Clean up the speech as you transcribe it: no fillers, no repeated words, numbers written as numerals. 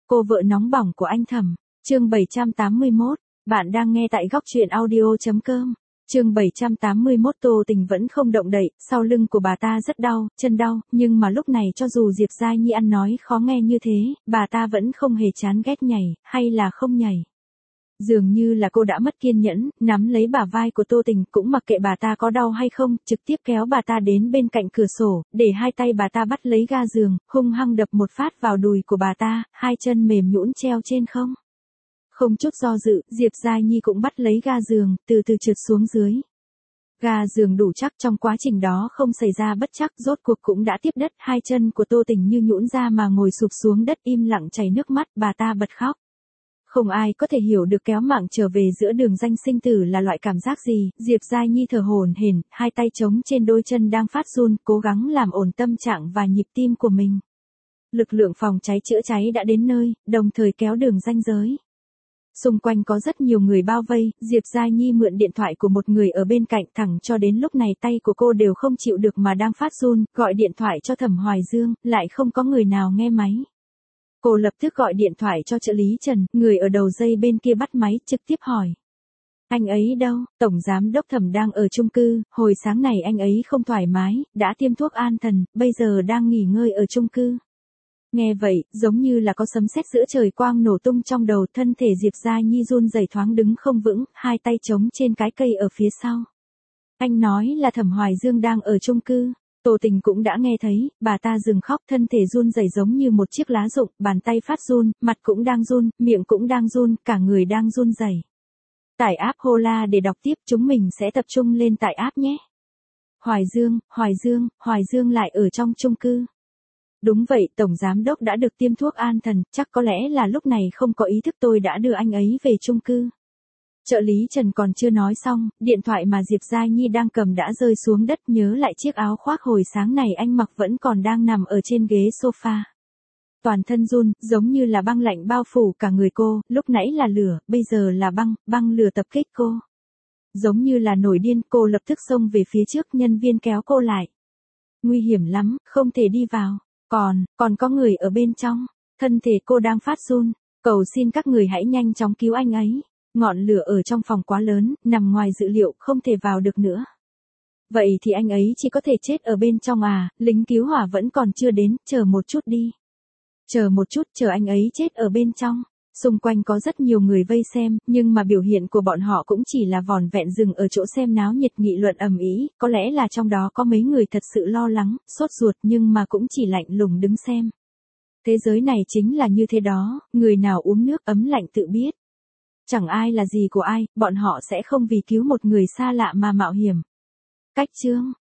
Cô vợ nóng bỏng của anh Thẩm, chương 781, bạn đang nghe tại góc truyện audio.com. Chương 781 Tô Tình vẫn không động đậy, sau lưng của bà ta rất đau, chân đau, nhưng mà lúc này cho dù Diệp Giai Nhi ăn nói khó nghe như thế, bà ta vẫn không hề chán ghét nhảy, hay là không nhảy. Dường như là cô đã mất kiên nhẫn, nắm lấy bả vai của Tô Tình, cũng mặc kệ bà ta có đau hay không, trực tiếp kéo bà ta đến bên cạnh cửa sổ, để hai tay bà ta bắt lấy ga giường, hung hăng đập một phát vào đùi của bà ta, hai chân mềm nhũn treo trên không. Không chút do dự, Diệp Giai Nhi cũng bắt lấy ga giường, từ từ trượt xuống dưới. Ga giường đủ chắc, trong quá trình đó không xảy ra bất trắc, rốt cuộc cũng đã tiếp đất, hai chân của Tô Tình như nhũn ra mà ngồi sụp xuống đất im lặng chảy nước mắt, bà ta bật khóc. Không ai có thể hiểu được kéo mạng trở về giữa đường ranh sinh tử là loại cảm giác gì, Diệp Giai Nhi thở hổn hển, hai tay chống trên đôi chân đang phát run, cố gắng làm ổn tâm trạng và nhịp tim của mình. Lực lượng phòng cháy chữa cháy đã đến nơi, đồng thời kéo đường ranh giới. Xung quanh có rất nhiều người bao vây, Diệp Giai Nhi mượn điện thoại của một người ở bên cạnh, thẳng cho đến lúc này tay của cô đều không chịu được mà đang phát run, gọi điện thoại cho Thẩm Hoài Dương, lại không có người nào nghe máy. Cô lập tức gọi điện thoại cho trợ lý Trần, người ở đầu dây bên kia bắt máy, trực tiếp hỏi. Anh ấy đâu? Tổng giám đốc Thẩm đang ở chung cư, hồi sáng này anh ấy không thoải mái, đã tiêm thuốc an thần, bây giờ đang nghỉ ngơi ở chung cư. Nghe vậy, giống như là có sấm sét giữa trời quang nổ tung trong đầu, thân thể Diệp Giai Nhi run rẩy thoáng đứng không vững, hai tay chống trên cái cây ở phía sau. Anh nói là Thẩm Hoài Dương đang ở chung cư. Tô Tình cũng đã nghe thấy, bà ta dừng khóc, thân thể run rẩy giống như một chiếc lá rụng, bàn tay phát run, mặt cũng đang run, miệng cũng đang run, cả người đang run rẩy. Tải app Hola để đọc tiếp, chúng mình sẽ tập trung lên tải app nhé. Hoài Dương lại ở trong chung cư. Đúng vậy, Tổng Giám Đốc đã được tiêm thuốc an thần, chắc có lẽ là lúc này không có ý thức tôi đã đưa anh ấy về chung cư. Trợ lý Trần còn chưa nói xong, điện thoại mà Diệp Giai Nhi đang cầm đã rơi xuống đất, nhớ lại chiếc áo khoác hồi sáng này anh mặc vẫn còn đang nằm ở trên ghế sofa. Toàn thân run, giống như là băng lạnh bao phủ cả người cô, lúc nãy là lửa, bây giờ là băng lửa tập kích cô. Giống như là nổi điên, cô lập tức xông về phía trước, nhân viên kéo cô lại. Nguy hiểm lắm, không thể đi vào. Còn có người ở bên trong, thân thể cô đang phát run, cầu xin các người hãy nhanh chóng cứu anh ấy. Ngọn lửa ở trong phòng quá lớn, nằm ngoài dự liệu, không thể vào được nữa. Vậy thì anh ấy chỉ có thể chết ở bên trong à, lính cứu hỏa vẫn còn chưa đến, chờ một chút đi. Chờ một chút, chờ anh ấy chết ở bên trong. Xung quanh có rất nhiều người vây xem, nhưng mà biểu hiện của bọn họ cũng chỉ là vỏn vẹn dừng ở chỗ xem náo nhiệt, nghị luận ầm ĩ, có lẽ là trong đó có mấy người thật sự lo lắng, sốt ruột, nhưng mà cũng chỉ lạnh lùng đứng xem. Thế giới này chính là như thế đó, người nào uống nước ấm lạnh tự biết. Chẳng ai là gì của ai, bọn họ sẽ không vì cứu một người xa lạ mà mạo hiểm. Cách chương